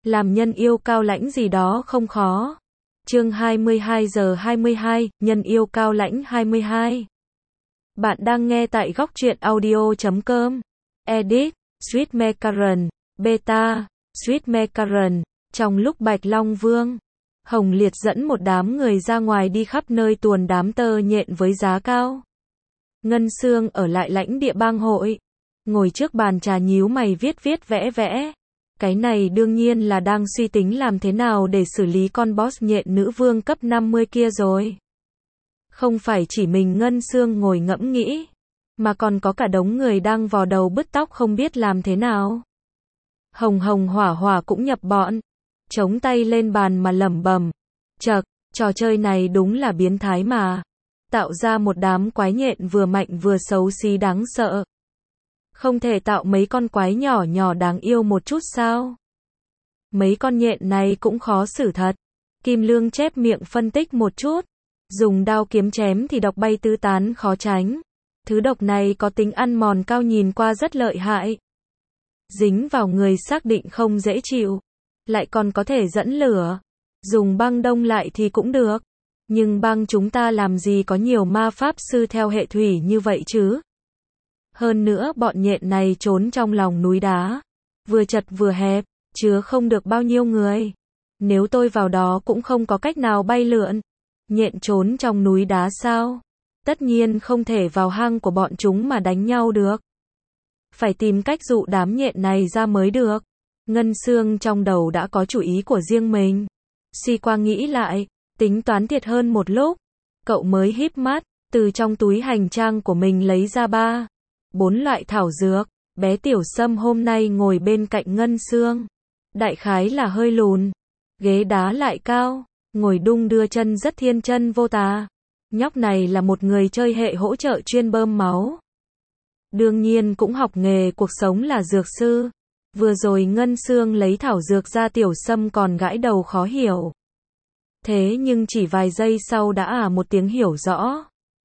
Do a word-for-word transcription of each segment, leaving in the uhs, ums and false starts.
Làm nhân yêu cao lãnh gì đó không khó. Chương hai mươi hai giờ hai mươi hai, nhân yêu cao lãnh hai mươi hai. Bạn đang nghe tại góc truyện audio chấm com. Edit, Sweet Macaron, Beta, Sweet Macaron. Trong lúc Bạch Long Vương, Hồng Liệt dẫn một đám người ra ngoài đi khắp nơi tuồn đám tơ nhện với giá cao. Ngân Sương ở lại lãnh địa bang hội, ngồi trước bàn trà nhíu mày viết viết vẽ vẽ. Cái này đương nhiên là đang suy tính làm thế nào để xử lý con boss nhện nữ vương cấp năm mươi kia rồi. Không phải chỉ mình Ngân Sương ngồi ngẫm nghĩ, mà còn có cả đống người đang vò đầu bứt tóc không biết làm thế nào. Hồng Hồng Hỏa Hỏa cũng nhập bọn, chống tay lên bàn mà lẩm bẩm, chậc, trò chơi này đúng là biến thái mà, tạo ra một đám quái nhện vừa mạnh vừa xấu xí đáng sợ. Không thể tạo mấy con quái nhỏ nhỏ đáng yêu một chút sao? Mấy con nhện này cũng khó xử thật. Kim Lương chép miệng phân tích một chút. Dùng đao kiếm chém thì độc bay tứ tán khó tránh. Thứ độc này có tính ăn mòn cao nhìn qua rất lợi hại. Dính vào người xác định không dễ chịu. Lại còn có thể dẫn lửa. Dùng băng đông lại thì cũng được. Nhưng băng chúng ta làm gì có nhiều ma pháp sư theo hệ thủy như vậy chứ? Hơn nữa bọn nhện này trốn trong lòng núi đá. Vừa chật vừa hẹp, chứa không được bao nhiêu người. Nếu tôi vào đó cũng không có cách nào bay lượn. Nhện trốn trong núi đá sao? Tất nhiên không thể vào hang của bọn chúng mà đánh nhau được. Phải tìm cách dụ đám nhện này ra mới được. Ngân Sương trong đầu đã có chủ ý của riêng mình. Suy qua nghĩ lại, tính toán thiệt hơn một lúc. Cậu mới híp mắt, từ trong túi hành trang của mình lấy ra ba bốn loại thảo dược. Bé Tiểu Sâm hôm nay ngồi bên cạnh Ngân Sương. Đại khái là hơi lùn. Ghế đá lại cao. Ngồi đung đưa chân rất thiên chân vô tà. Nhóc này là một người chơi hệ hỗ trợ chuyên bơm máu. Đương nhiên cũng học nghề cuộc sống là dược sư. Vừa rồi Ngân Sương lấy thảo dược ra Tiểu Sâm còn gãi đầu khó hiểu. Thế nhưng chỉ vài giây sau đã à một tiếng hiểu rõ.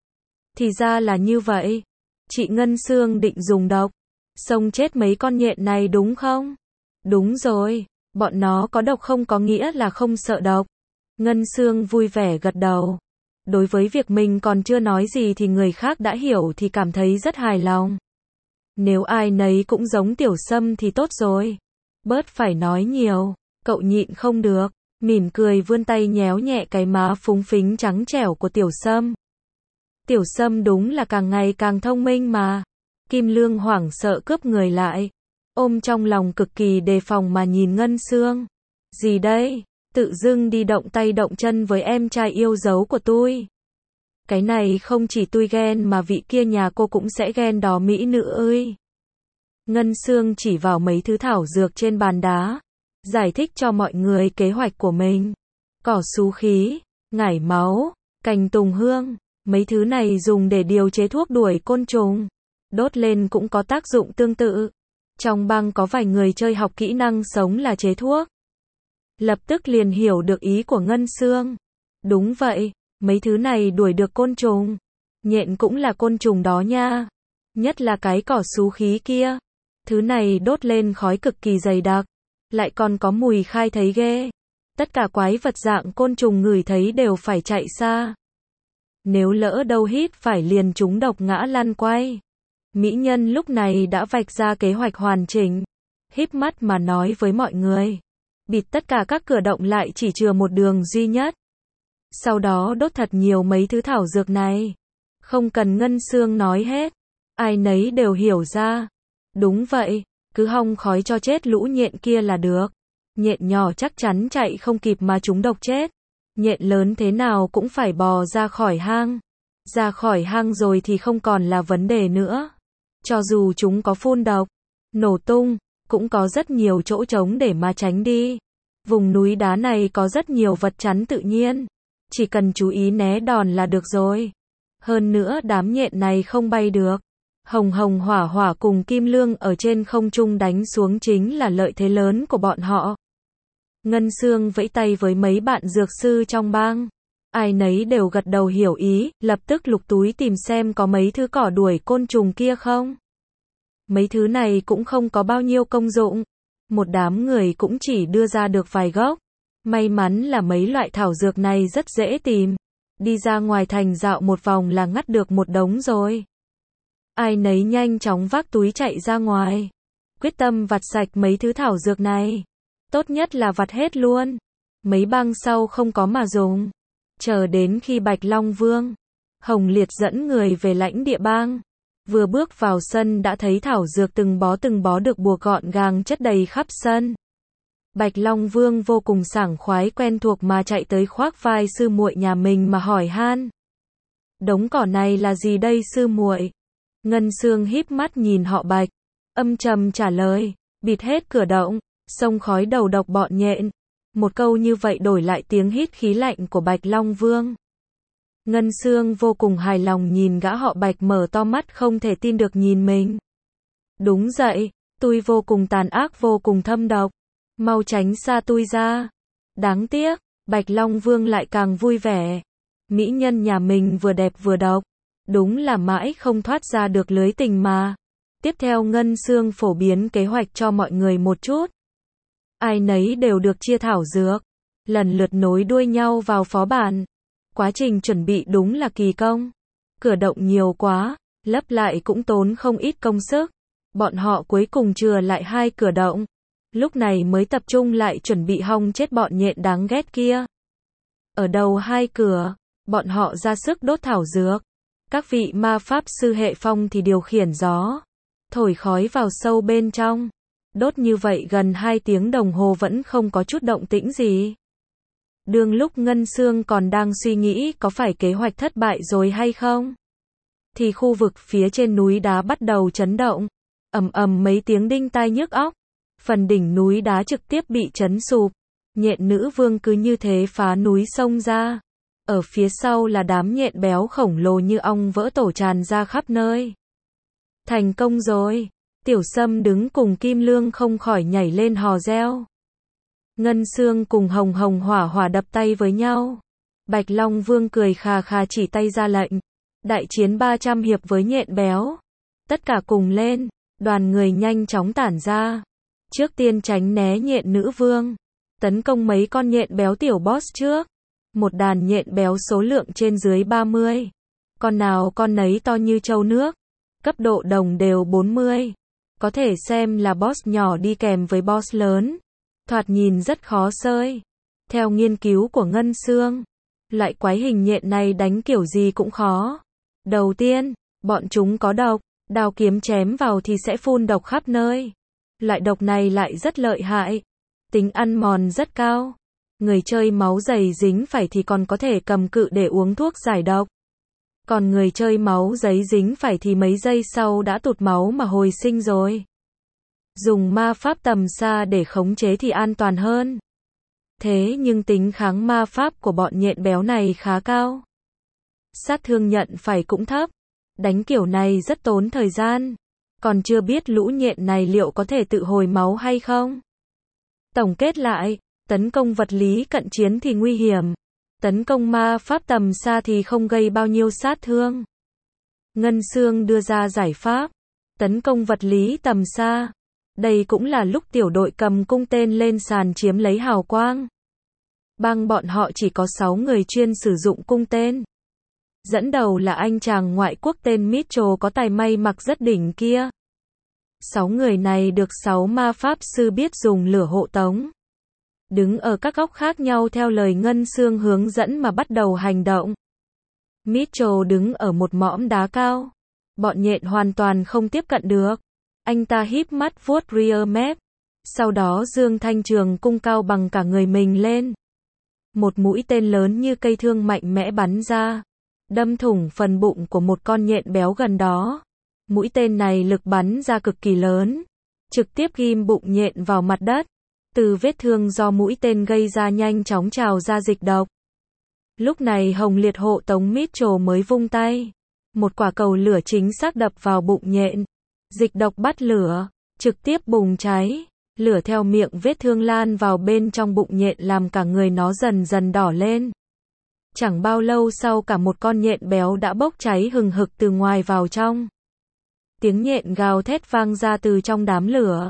Thì ra là như vậy. Chị Ngân Sương định dùng độc xông chết mấy con nhện này đúng không? Đúng rồi, bọn nó có độc không có nghĩa là không sợ độc. Ngân Sương vui vẻ gật đầu. Đối với việc mình còn chưa nói gì thì người khác đã hiểu thì cảm thấy rất hài lòng. Nếu ai nấy cũng giống Tiểu Sâm thì tốt rồi. Bớt phải nói nhiều, cậu nhịn không được, mỉm cười vươn tay nhéo nhẹ cái má phúng phính trắng trẻo của Tiểu Sâm. Tiểu Sâm đúng là càng ngày càng thông minh mà. Kim Lương hoảng sợ cướp người lại, ôm trong lòng cực kỳ đề phòng mà nhìn Ngân Sương. Gì đây? Tự dưng đi động tay động chân với em trai yêu dấu của tôi. Cái này không chỉ tôi ghen mà vị kia nhà cô cũng sẽ ghen đó mỹ nữ ơi. Ngân Sương chỉ vào mấy thứ thảo dược trên bàn đá, giải thích cho mọi người kế hoạch của mình. Cỏ xú khí, ngải máu, cành tùng hương, mấy thứ này dùng để điều chế thuốc đuổi côn trùng. Đốt lên cũng có tác dụng tương tự. Trong bang có vài người chơi học kỹ năng sống là chế thuốc. Lập tức liền hiểu được ý của Ngân Sương. Đúng vậy, mấy thứ này đuổi được côn trùng. Nhện cũng là côn trùng đó nha. Nhất là cái cỏ xú khí kia. Thứ này đốt lên khói cực kỳ dày đặc. Lại còn có mùi khai thấy ghê. Tất cả quái vật dạng côn trùng ngửi thấy đều phải chạy xa. Nếu lỡ đâu hít phải liền chúng độc ngã lăn quay. Mỹ nhân lúc này đã vạch ra kế hoạch hoàn chỉnh. Híp mắt mà nói với mọi người. Bịt tất cả các cửa động lại chỉ chừa một đường duy nhất. Sau đó đốt thật nhiều mấy thứ thảo dược này. Không cần Ngân Sương nói hết. Ai nấy đều hiểu ra. Đúng vậy, cứ hong khói cho chết lũ nhện kia là được. Nhện nhỏ chắc chắn chạy không kịp mà chúng độc chết. Nhện lớn thế nào cũng phải bò ra khỏi hang. Ra khỏi hang rồi thì không còn là vấn đề nữa. Cho dù chúng có phun độc, nổ tung, cũng có rất nhiều chỗ trống để mà tránh đi. Vùng núi đá này có rất nhiều vật chắn tự nhiên. Chỉ cần chú ý né đòn là được rồi. Hơn nữa đám nhện này không bay được. Hồng Hồng Hỏa Hỏa cùng Kim Lương ở trên không trung đánh xuống chính là lợi thế lớn của bọn họ. Ngân Sương vẫy tay với mấy bạn dược sư trong bang. Ai nấy đều gật đầu hiểu ý, lập tức lục túi tìm xem có mấy thứ cỏ đuổi côn trùng kia không. Mấy thứ này cũng không có bao nhiêu công dụng. một đám người cũng chỉ đưa ra được vài gốc. May mắn là mấy loại thảo dược này rất dễ tìm. Đi ra ngoài thành dạo một vòng là ngắt được một đống rồi. Ai nấy nhanh chóng vác túi chạy ra ngoài. Quyết tâm vặt sạch mấy thứ thảo dược này. Tốt nhất là vặt hết luôn. Mấy bang sau không có mà dùng. Chờ đến khi Bạch Long Vương, Hồng Liệt dẫn người về lãnh địa bang. Vừa bước vào sân đã thấy thảo dược từng bó từng bó được buộc gọn gàng chất đầy khắp sân. Bạch Long Vương vô cùng sảng khoái quen thuộc mà chạy tới khoác vai sư muội nhà mình mà hỏi han. Đống cỏ này là gì đây sư muội? Ngân Xương híp mắt nhìn họ Bạch, âm trầm trả lời, bịt hết cửa động, xông khói đầu độc bọn nhện. Một câu như vậy đổi lại tiếng hít khí lạnh của Bạch Long Vương. Ngân Xương vô cùng hài lòng nhìn gã họ Bạch mở to mắt không thể tin được nhìn mình. Đúng vậy, tôi vô cùng tàn ác vô cùng thâm độc. Mau tránh xa tôi ra. Đáng tiếc, Bạch Long Vương lại càng vui vẻ. Mỹ nhân nhà mình vừa đẹp vừa độc. Đúng là mãi không thoát ra được lưới tình mà. Tiếp theo Ngân Xương phổ biến kế hoạch cho mọi người một chút. Ai nấy đều được chia thảo dược. Lần lượt nối đuôi nhau vào phó bản. Quá trình chuẩn bị đúng là kỳ công. Cửa động nhiều quá, lấp lại cũng tốn không ít công sức. Bọn họ cuối cùng chừa lại hai cửa động. Lúc này mới tập trung lại chuẩn bị hong chết bọn nhện đáng ghét kia. Ở đầu hai cửa, bọn họ ra sức đốt thảo dược. Các vị ma pháp sư hệ phong thì điều khiển gió, thổi khói vào sâu bên trong. Đốt như vậy gần hai tiếng đồng hồ vẫn không có chút động tĩnh gì. Đương lúc Ngân Xương còn đang suy nghĩ có phải kế hoạch thất bại rồi hay không, thì khu vực phía trên núi đá bắt đầu chấn động. Ầm ầm mấy tiếng đinh tai nhức óc. Phần đỉnh núi đá trực tiếp bị chấn sụp. Nhện nữ vương cứ như thế phá núi xông ra. Ở phía sau là đám nhện béo khổng lồ như ong vỡ tổ tràn ra khắp nơi. Thành công rồi. Tiểu Sâm đứng cùng Kim Lương không khỏi nhảy lên hò reo. Ngân Xương cùng Hồng Hồng Hỏa Hỏa đập tay với nhau. Bạch Long Vương cười khà khà chỉ tay ra lệnh. Đại chiến ba trăm hiệp với nhện béo. Tất cả cùng lên. Đoàn người nhanh chóng tản ra. Trước tiên tránh né nhện nữ vương. Tấn công mấy con nhện béo tiểu boss trước. Một đàn nhện béo số lượng trên dưới ba mươi. Con nào con nấy to như trâu nước. Cấp độ đồng đều bốn mươi. Có thể xem là boss nhỏ đi kèm với boss lớn. Thoạt nhìn rất khó sơi. Theo nghiên cứu của Ngân Xương, loại quái hình nhện này đánh kiểu gì cũng khó. Đầu tiên, bọn chúng có độc. Đao kiếm chém vào thì sẽ phun độc khắp nơi. Loại độc này lại rất lợi hại. Tính ăn mòn rất cao. Người chơi máu dày dính phải thì còn có thể cầm cự để uống thuốc giải độc. Còn người chơi máu giấy dính phải thì mấy giây sau đã tụt máu mà hồi sinh rồi. Dùng ma pháp tầm xa để khống chế thì an toàn hơn. Thế nhưng tính kháng ma pháp của bọn nhện béo này khá cao. Sát thương nhận phải cũng thấp. Đánh kiểu này rất tốn thời gian. Còn chưa biết lũ nhện này liệu có thể tự hồi máu hay không. Tổng kết lại, tấn công vật lý cận chiến thì nguy hiểm. Tấn công ma pháp tầm xa thì không gây bao nhiêu sát thương. Ngân Xương đưa ra giải pháp. Tấn công vật lý tầm xa. Đây cũng là lúc tiểu đội cầm cung tên lên sàn chiếm lấy hào quang. Bang bọn họ chỉ có sáu người chuyên sử dụng cung tên. Dẫn đầu là anh chàng ngoại quốc tên Mitchell có tài may mặc rất đỉnh kia. Sáu người này được sáu ma pháp sư biết dùng lửa hộ tống. Đứng ở các góc khác nhau theo lời Ngân Xương hướng dẫn mà bắt đầu hành động. Mitchell đứng ở một mỏm đá cao. Bọn nhện hoàn toàn không tiếp cận được. Anh ta híp mắt vuốt rear map. Sau đó giương thanh trường cung cao bằng cả người mình lên. Một mũi tên lớn như cây thương mạnh mẽ bắn ra. Đâm thủng phần bụng của một con nhện béo gần đó. Mũi tên này lực bắn ra cực kỳ lớn. Trực tiếp ghim bụng nhện vào mặt đất. Từ vết thương do mũi tên gây ra nhanh chóng trào ra dịch độc. Lúc này Hồng Liệt hộ tống Mitchell mới vung tay. Một quả cầu lửa chính xác đập vào bụng nhện. Dịch độc bắt lửa, trực tiếp bùng cháy. Lửa theo miệng vết thương lan vào bên trong bụng nhện làm cả người nó dần dần đỏ lên. Chẳng bao lâu sau cả một con nhện béo đã bốc cháy hừng hực từ ngoài vào trong. Tiếng nhện gào thét vang ra từ trong đám lửa.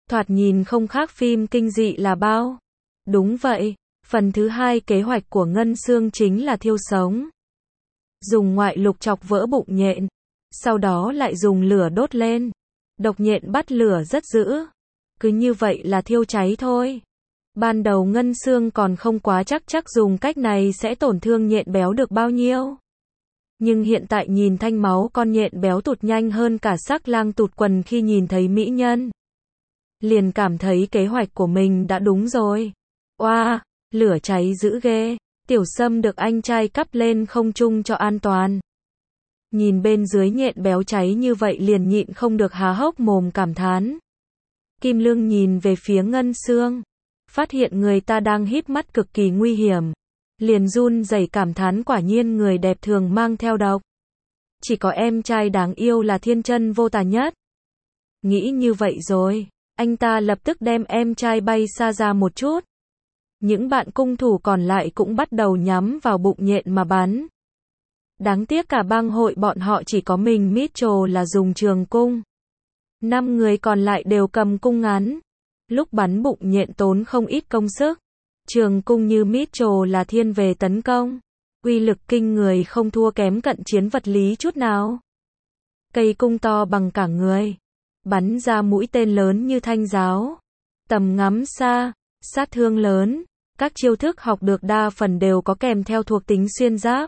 Thoạt nhìn không khác phim kinh dị là bao. Đúng vậy, phần thứ hai kế hoạch của Ngân Xương chính là thiêu sống. Dùng ngoại lục chọc vỡ bụng nhện, sau đó lại dùng lửa đốt lên. Độc nhện bắt lửa rất dữ. Cứ như vậy là thiêu cháy thôi. Ban đầu Ngân Xương còn không quá chắc chắc dùng cách này sẽ tổn thương nhện béo được bao nhiêu. Nhưng hiện tại nhìn thanh máu con nhện béo tụt nhanh hơn cả sắc lang tụt quần khi nhìn thấy mỹ nhân. Liền cảm thấy kế hoạch của mình đã đúng rồi. Oa, wow, lửa cháy dữ ghê. Tiểu Sâm được anh trai cắp lên không trung cho an toàn. Nhìn bên dưới nhện béo cháy như vậy liền nhịn không được há hốc mồm cảm thán. Kim Lương nhìn về phía Ngân Xương, phát hiện người ta đang híp mắt cực kỳ nguy hiểm. Liền run rẩy cảm thán quả nhiên người đẹp thường mang theo độc. Chỉ có em trai đáng yêu là thiên chân vô tà nhất. Nghĩ như vậy rồi, anh ta lập tức đem em trai bay xa ra một chút. Những bạn cung thủ còn lại cũng bắt đầu nhắm vào bụng nhện mà bắn. Đáng tiếc cả bang hội bọn họ chỉ có mình Mitchell là dùng trường cung. Năm người còn lại đều cầm cung ngắn. Lúc bắn bụng nhện tốn không ít công sức. Trường cung như Mitchell là thiên về tấn công. Uy lực kinh người không thua kém cận chiến vật lý chút nào. Cây cung to bằng cả người. Bắn ra mũi tên lớn như thanh giáo. Tầm ngắm xa, sát thương lớn. Các chiêu thức học được đa phần đều có kèm theo thuộc tính xuyên giáp.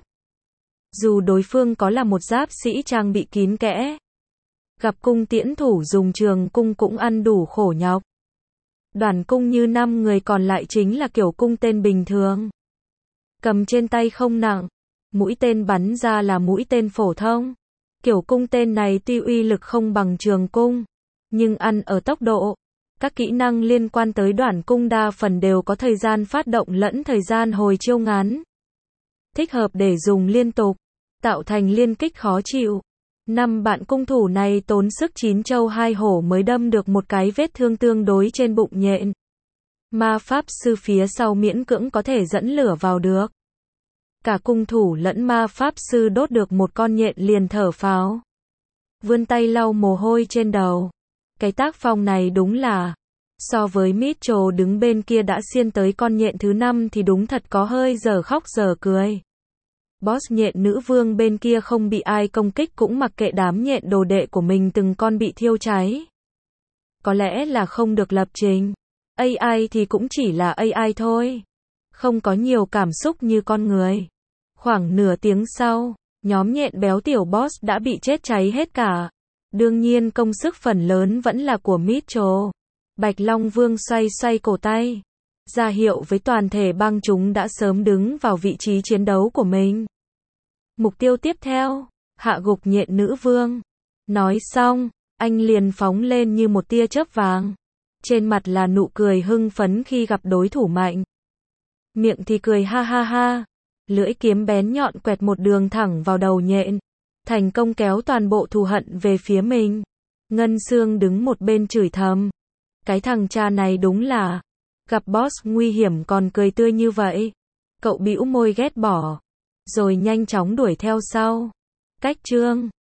Dù đối phương có là một giáp sĩ trang bị kín kẽ. Gặp cung tiễn thủ dùng trường cung cũng ăn đủ khổ nhọc. Đoàn cung như năm người còn lại chính là kiểu cung tên bình thường. Cầm trên tay không nặng. Mũi tên bắn ra là mũi tên phổ thông. Kiểu cung tên này tuy uy lực không bằng trường cung, nhưng ăn ở tốc độ. Các kỹ năng liên quan tới đoàn cung đa phần đều có thời gian phát động lẫn thời gian hồi chiêu ngắn. Thích hợp để dùng liên tục, tạo thành liên kích khó chịu. Năm bạn cung thủ này tốn sức chín châu hai hổ mới đâm được một cái vết thương tương đối trên bụng nhện. Ma pháp sư phía sau miễn cưỡng có thể dẫn lửa vào được. Cả cung thủ lẫn ma pháp sư đốt được một con nhện liền thở phào. Vươn tay lau mồ hôi trên đầu. Cái tác phong này đúng là, so với Mitchell đứng bên kia đã xiên tới con nhện thứ năm thì đúng thật có hơi giờ khóc giờ cười. Boss nhện nữ vương bên kia không bị ai công kích cũng mặc kệ đám nhện đồ đệ của mình từng con bị thiêu cháy. Có lẽ là không được lập trình. a i thì cũng chỉ là a i thôi. Không có nhiều cảm xúc như con người. Khoảng nửa tiếng sau, nhóm nhện béo tiểu boss đã bị chết cháy hết cả. Đương nhiên công sức phần lớn vẫn là của Mitchell. Bạch Long Vương xoay xoay cổ tay, ra hiệu với toàn thể bang chúng đã sớm đứng vào vị trí chiến đấu của mình. Mục tiêu tiếp theo, hạ gục nhện nữ vương. Nói xong, anh liền phóng lên như một tia chớp vàng. Trên mặt là nụ cười hưng phấn khi gặp đối thủ mạnh. Miệng thì cười ha ha ha. Lưỡi kiếm bén nhọn quẹt một đường thẳng vào đầu nhện. Thành công kéo toàn bộ thù hận về phía mình. Ngân Xương đứng một bên chửi thầm. Cái thằng cha này đúng là, gặp boss nguy hiểm còn cười tươi như vậy. Cậu bĩu môi ghét bỏ, rồi nhanh chóng đuổi theo sau. Cách chương